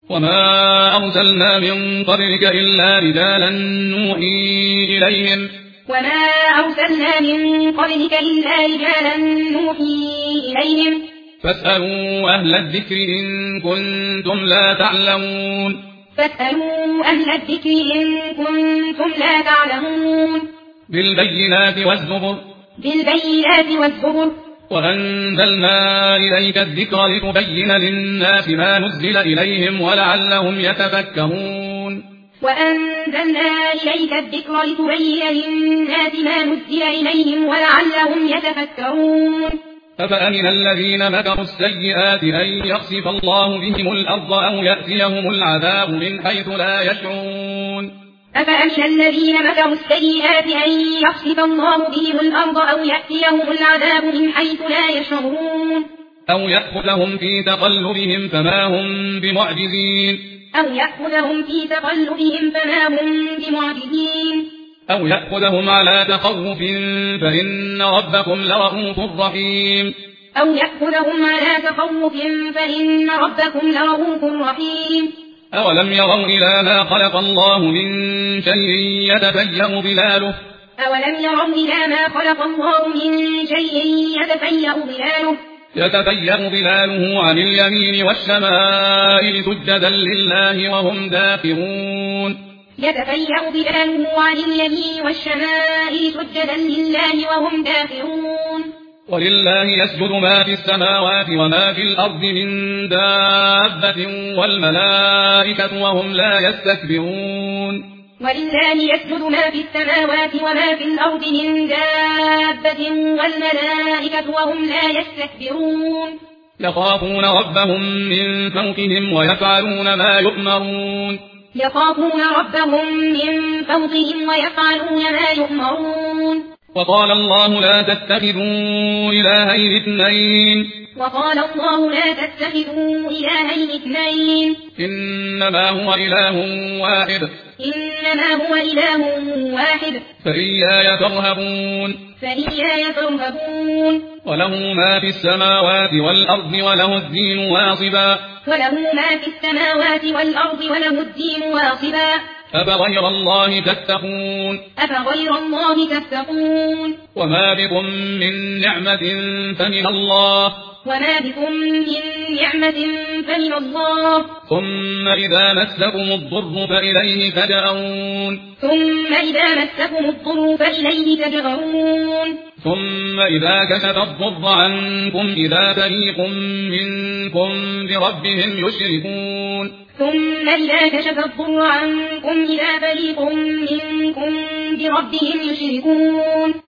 وما أرسلنا من قبلك إلا رجالا نوحي إليهم فاسألوا أهل الذكر إن كنتم لا تعلمون بالبينات والزبر وأنزلنا إليك الذكر لتبين للناس ما نزل إليهم ولعلهم يتفكرون أفأمن الذين مكروا السيئات أن يخسف الله بهم الأرض أو يأتيهم العذاب من حيث لا يشعرون أو يأخذهم في تقلبهم فما هم بمعجزين أو يأخذهم على تخوف فإن ربكم لرؤوف رحيم أولم يروا إلى ما خلق الله من شيء يتفيأ ظلاله عن اليمين والشمائل سجدا لله وهم داخرون ولله يسجد ما في السماوات وما في الأرض من دابة والملائكة وهم لا يستكبرون يخافون ربهم من فوقهم ويفعلون ما يؤمرون وقال الله لا تتخذوا إلهين اثنين إنما هو إله واحد فإياي ترهبون وله ما في السماوات والأرض وله الدين واصبا أفغير الله تتقون وما بكم من نعمة فمن الله ثم إذا مسكم الضر فإليه تجأرون ثم إذا كشف الضر عنكم إذا فريق منكم بربهم يشركون